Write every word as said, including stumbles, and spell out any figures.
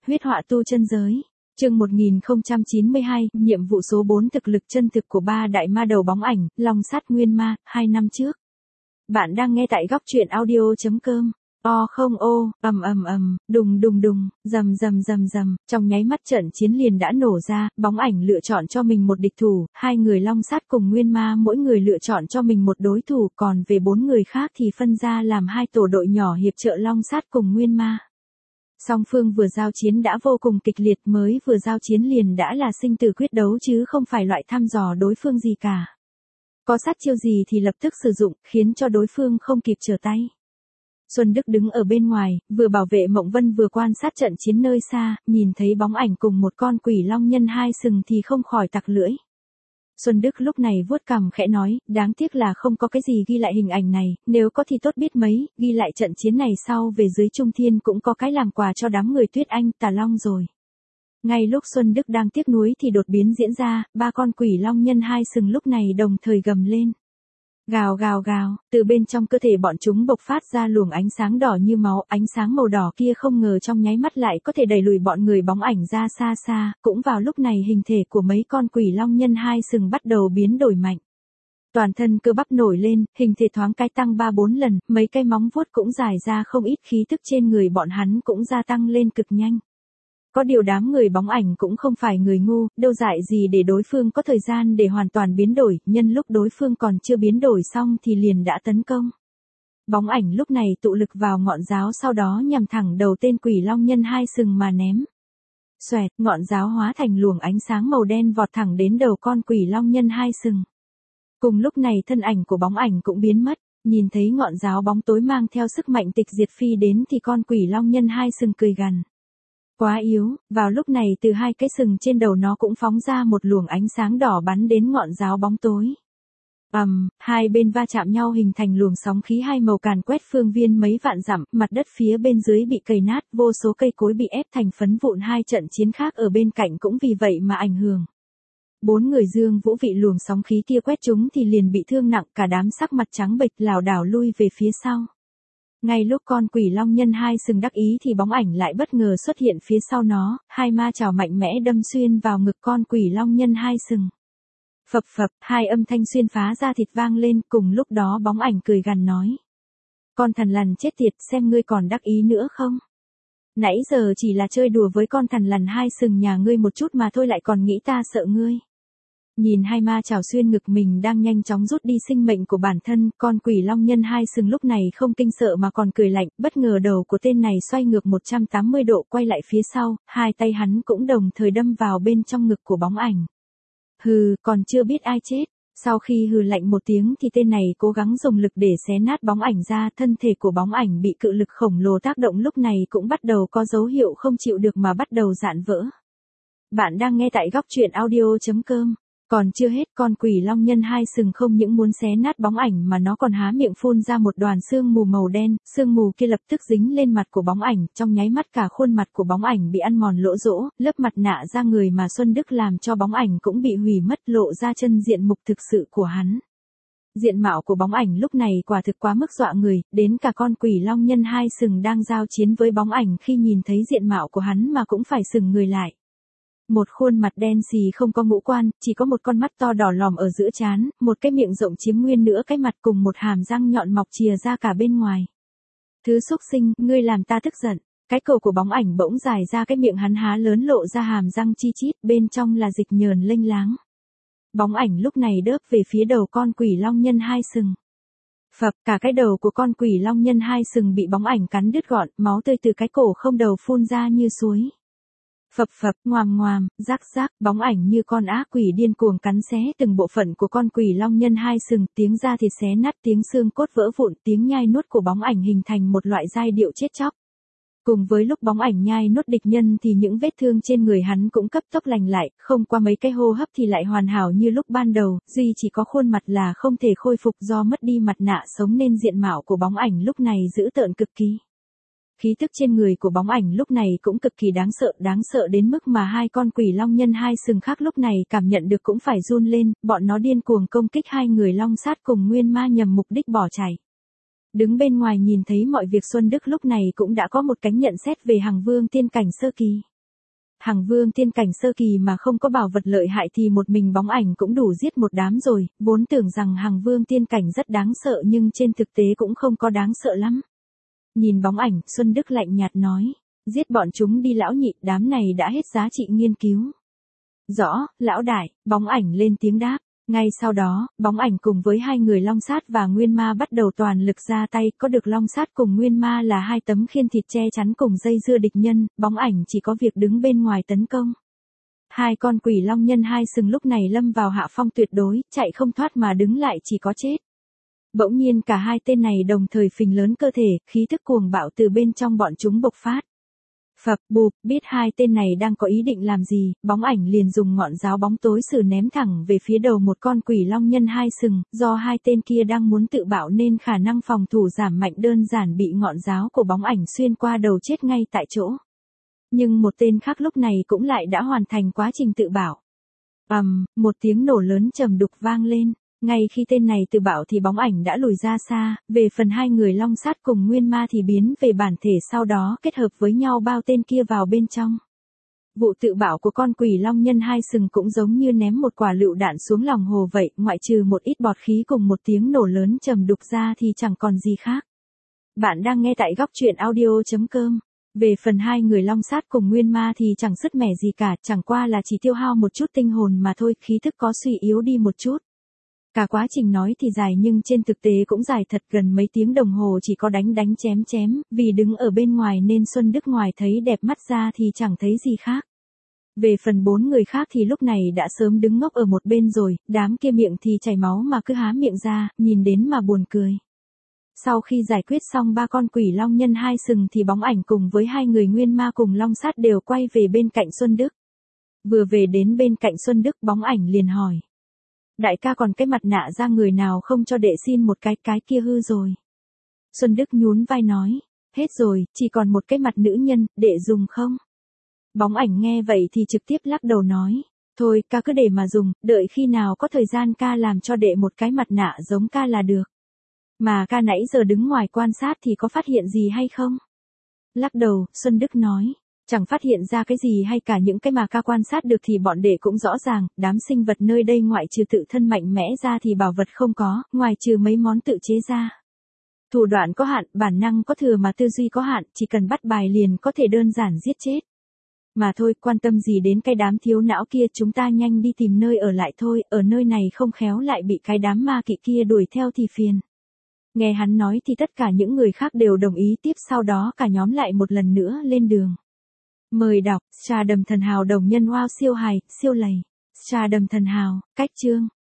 huyết họa tu chân giới. Chương một nghìn không trăm chín mươi hai, nhiệm vụ số bốn thực lực chân thực của ba đại ma đầu bóng ảnh, Long Sát Nguyên Ma, hai năm trước. Bạn đang nghe tại góc truyện audio chấm com. O không ô, ầm ầm ầm, đùng đùng đùng, rầm rầm rầm rầm, trong nháy mắt trận chiến liền đã nổ ra, bóng ảnh lựa chọn cho mình một địch thủ, hai người Long Sát cùng Nguyên Ma mỗi người lựa chọn cho mình một đối thủ, còn về bốn người khác thì phân ra làm hai tổ đội nhỏ hiệp trợ Long Sát cùng Nguyên Ma. Song phương vừa giao chiến đã vô cùng kịch liệt, mới vừa giao chiến liền đã là sinh tử quyết đấu chứ không phải loại thăm dò đối phương gì cả. Có sát chiêu gì thì lập tức sử dụng, khiến cho đối phương không kịp trở tay. Xuân Đức đứng ở bên ngoài, vừa bảo vệ Mộng Vân vừa quan sát trận chiến nơi xa, nhìn thấy bóng ảnh cùng một con quỷ long nhân hai sừng thì không khỏi tặc lưỡi. Xuân Đức lúc này vuốt cằm khẽ nói, đáng tiếc là không có cái gì ghi lại hình ảnh này, nếu có thì tốt biết mấy, ghi lại trận chiến này sau về dưới Trung Thiên cũng có cái làm quà cho đám người Tuyết Anh, Tà Long rồi. Ngay lúc Xuân Đức đang tiếc nuối thì đột biến diễn ra, ba con quỷ long nhân hai sừng lúc này đồng thời gầm lên. Gào gào gào, từ bên trong cơ thể bọn chúng bộc phát ra luồng ánh sáng đỏ như máu, ánh sáng màu đỏ kia không ngờ trong nháy mắt lại có thể đẩy lùi bọn người bóng ảnh ra xa xa, cũng vào lúc này hình thể của mấy con quỷ long nhân hai sừng bắt đầu biến đổi mạnh. Toàn thân cơ bắp nổi lên, hình thể thoáng cái tăng ba bốn lần, mấy cái móng vuốt cũng dài ra không ít, khí tức trên người bọn hắn cũng gia tăng lên cực nhanh. Có điều đám người bóng ảnh cũng không phải người ngu, đâu dại gì để đối phương có thời gian để hoàn toàn biến đổi, nhân lúc đối phương còn chưa biến đổi xong thì liền đã tấn công. Bóng ảnh lúc này tụ lực vào ngọn giáo, sau đó nhằm thẳng đầu tên quỷ long nhân hai sừng mà ném. Xoẹt, ngọn giáo hóa thành luồng ánh sáng màu đen vọt thẳng đến đầu con quỷ long nhân hai sừng. Cùng lúc này thân ảnh của bóng ảnh cũng biến mất, nhìn thấy ngọn giáo bóng tối mang theo sức mạnh tịch diệt phi đến thì con quỷ long nhân hai sừng cười gằn. Quá yếu, vào lúc này từ hai cái sừng trên đầu nó cũng phóng ra một luồng ánh sáng đỏ bắn đến ngọn giáo bóng tối. Ầm, um, hai bên va chạm nhau hình thành luồng sóng khí hai màu càn quét phương viên mấy vạn dặm, mặt đất phía bên dưới bị cày nát, vô số cây cối bị ép thành phấn vụn, hai trận chiến khác ở bên cạnh cũng vì vậy mà ảnh hưởng. Bốn người Dương Vũ vị luồng sóng khí kia quét chúng thì liền bị thương nặng, cả đám sắc mặt trắng bệch lảo đảo lui về phía sau. Ngay lúc con quỷ long nhân hai sừng đắc ý thì bóng ảnh lại bất ngờ xuất hiện phía sau nó, hai ma chảo mạnh mẽ đâm xuyên vào ngực con quỷ long nhân hai sừng. Phập phập, hai âm thanh xuyên phá ra thịt vang lên, cùng lúc đó bóng ảnh cười gằn nói. Con thằn lằn chết tiệt, xem ngươi còn đắc ý nữa không? Nãy giờ chỉ là chơi đùa với con thằn lằn hai sừng nhà ngươi một chút mà thôi lại còn nghĩ ta sợ ngươi. Nhìn hai ma chảo xuyên ngực mình đang nhanh chóng rút đi sinh mệnh của bản thân, con quỷ long nhân hai sừng lúc này không kinh sợ mà còn cười lạnh, bất ngờ đầu của tên này xoay ngược một trăm tám mươi độ quay lại phía sau, hai tay hắn cũng đồng thời đâm vào bên trong ngực của bóng ảnh. Hừ, còn chưa biết ai chết. Sau khi hừ lạnh một tiếng thì tên này cố gắng dùng lực để xé nát bóng ảnh ra, thân thể của bóng ảnh bị cự lực khổng lồ tác động lúc này cũng bắt đầu có dấu hiệu không chịu được mà bắt đầu rạn vỡ. Bạn đang nghe tại góc truyện audio chấm com. Còn chưa hết, con quỷ long nhân hai sừng không những muốn xé nát bóng ảnh mà nó còn há miệng phun ra một đoàn sương mù màu đen, sương mù kia lập tức dính lên mặt của bóng ảnh, trong nháy mắt cả khuôn mặt của bóng ảnh bị ăn mòn lỗ rỗ, lớp mặt nạ da người mà Xuân Đức làm cho bóng ảnh cũng bị hủy mất, lộ ra chân diện mục thực sự của hắn. Diện mạo của bóng ảnh lúc này quả thực quá mức dọa người, đến cả con quỷ long nhân hai sừng đang giao chiến với bóng ảnh khi nhìn thấy diện mạo của hắn mà cũng phải sừng người lại. Một khuôn mặt đen xì không có ngũ quan, chỉ có một con mắt to đỏ lòm ở giữa trán, một cái miệng rộng chiếm nguyên nửa cái mặt cùng một hàm răng nhọn mọc chìa ra cả bên ngoài. Thứ xúc sinh, ngươi làm ta tức giận. Cái cổ của bóng ảnh bỗng dài ra, cái miệng hắn há lớn lộ ra hàm răng chi chít, bên trong là dịch nhờn lênh láng. Bóng ảnh lúc này đớp về phía đầu con quỷ long nhân hai sừng. Phập, cả cái đầu của con quỷ long nhân hai sừng bị bóng ảnh cắn đứt gọn, máu tươi từ cái cổ không đầu phun ra như suối. Phập phập, ngoàm ngoàm, rắc rắc, bóng ảnh như con ác quỷ điên cuồng cắn xé từng bộ phận của con quỷ long nhân hai sừng, tiếng da thịt xé nát, tiếng xương cốt vỡ vụn, tiếng nhai nuốt của bóng ảnh hình thành một loại giai điệu chết chóc. Cùng với lúc bóng ảnh nhai nuốt địch nhân thì những vết thương trên người hắn cũng cấp tốc lành lại, không qua mấy cái hô hấp thì lại hoàn hảo như lúc ban đầu, duy chỉ có khuôn mặt là không thể khôi phục do mất đi mặt nạ sống nên diện mạo của bóng ảnh lúc này dữ tợn cực kỳ. Khí tức trên người của bóng ảnh lúc này cũng cực kỳ đáng sợ, đáng sợ đến mức mà hai con quỷ long nhân hai sừng khác lúc này cảm nhận được cũng phải run lên, bọn nó điên cuồng công kích hai người Long Sát cùng Nguyên Ma nhằm mục đích bỏ chạy. Đứng bên ngoài nhìn thấy mọi việc, Xuân Đức lúc này cũng đã có một cánh nhận xét về Hằng Vương tiên cảnh sơ kỳ. Hằng vương tiên cảnh sơ kỳ mà không có bảo vật lợi hại thì một mình bóng ảnh cũng đủ giết một đám rồi, vốn tưởng rằng Hằng vương tiên cảnh rất đáng sợ nhưng trên thực tế cũng không có đáng sợ lắm. Nhìn bóng ảnh, Xuân Đức lạnh nhạt nói, giết bọn chúng đi lão nhị, đám này đã hết giá trị nghiên cứu. Rõ, lão đại, bóng ảnh lên tiếng đáp. Ngay sau đó, bóng ảnh cùng với hai người Long Sát và Nguyên Ma bắt đầu toàn lực ra tay, có được Long Sát cùng Nguyên Ma là hai tấm khiên thịt che chắn cùng dây dưa địch nhân, bóng ảnh chỉ có việc đứng bên ngoài tấn công. Hai con quỷ long nhân hai sừng lúc này lâm vào hạ phong tuyệt đối, chạy không thoát mà đứng lại chỉ có chết. Bỗng nhiên cả hai tên này đồng thời phình lớn cơ thể, khí thức cuồng bạo từ bên trong bọn chúng bộc phát. Phập bụp, biết hai tên này đang có ý định làm gì, bóng ảnh liền dùng ngọn giáo bóng tối sử ném thẳng về phía đầu một con quỷ long nhân hai sừng, do hai tên kia đang muốn tự bạo nên khả năng phòng thủ giảm mạnh, đơn giản bị ngọn giáo của bóng ảnh xuyên qua đầu chết ngay tại chỗ. Nhưng một tên khác lúc này cũng lại đã hoàn thành quá trình tự bạo. Ầm, um, một tiếng nổ lớn trầm đục vang lên. Ngay khi tên này tự bạo thì bóng ảnh đã lùi ra xa, về phần hai người Long Sát cùng Nguyên Ma thì biến về bản thể, sau đó kết hợp với nhau bao tên kia vào bên trong. Vụ tự bạo của con quỷ long nhân hai sừng cũng giống như ném một quả lựu đạn xuống lòng hồ vậy, ngoại trừ một ít bọt khí cùng một tiếng nổ lớn trầm đục ra thì chẳng còn gì khác. Bạn đang nghe tại góc truyện audio chấm com. Về phần hai người Long Sát cùng Nguyên Ma thì chẳng sứt mẻ gì cả, chẳng qua là chỉ tiêu hao một chút tinh hồn mà thôi, khí thức có suy yếu đi một chút. Cả quá trình nói thì dài nhưng trên thực tế cũng dài thật, gần mấy tiếng đồng hồ chỉ có đánh đánh chém chém, vì đứng ở bên ngoài nên Xuân Đức ngoài thấy đẹp mắt ra thì chẳng thấy gì khác. Về phần bốn người khác thì lúc này đã sớm đứng ngốc ở một bên rồi, đám kia miệng thì chảy máu mà cứ há miệng ra, nhìn đến mà buồn cười. Sau khi giải quyết xong ba con quỷ long nhân hai sừng thì bóng ảnh cùng với hai người Nguyên Ma cùng Long Sát đều quay về bên cạnh Xuân Đức. Vừa về đến bên cạnh Xuân Đức, bóng ảnh liền hỏi. Đại ca còn cái mặt nạ ra người nào không cho đệ xin một cái, cái kia hư rồi. Xuân Đức nhún vai nói, hết rồi, chỉ còn một cái mặt nữ nhân, đệ dùng không? Bóng ảnh nghe vậy thì trực tiếp lắc đầu nói, thôi ca cứ để mà dùng, đợi khi nào có thời gian ca làm cho đệ một cái mặt nạ giống ca là được. Mà ca nãy giờ đứng ngoài quan sát thì có phát hiện gì hay không? Lắc đầu, Xuân Đức nói. Chẳng phát hiện ra cái gì hay cả, những cái mà ca quan sát được thì bọn đệ cũng rõ ràng, đám sinh vật nơi đây ngoại trừ tự thân mạnh mẽ ra thì bảo vật không có, ngoài trừ mấy món tự chế ra. Thủ đoạn có hạn, bản năng có thừa mà tư duy có hạn, chỉ cần bắt bài liền có thể đơn giản giết chết. Mà thôi, quan tâm gì đến cái đám thiếu não kia, chúng ta nhanh đi tìm nơi ở lại thôi, ở nơi này không khéo lại bị cái đám ma kỵ kia đuổi theo thì phiền. Nghe hắn nói thì tất cả những người khác đều đồng ý, tiếp sau đó cả nhóm lại một lần nữa lên đường. Mời đọc, Trà Đầm Thần Hào đồng nhân wow siêu hài, siêu lầy. Trà Đầm Thần Hào, cách chương.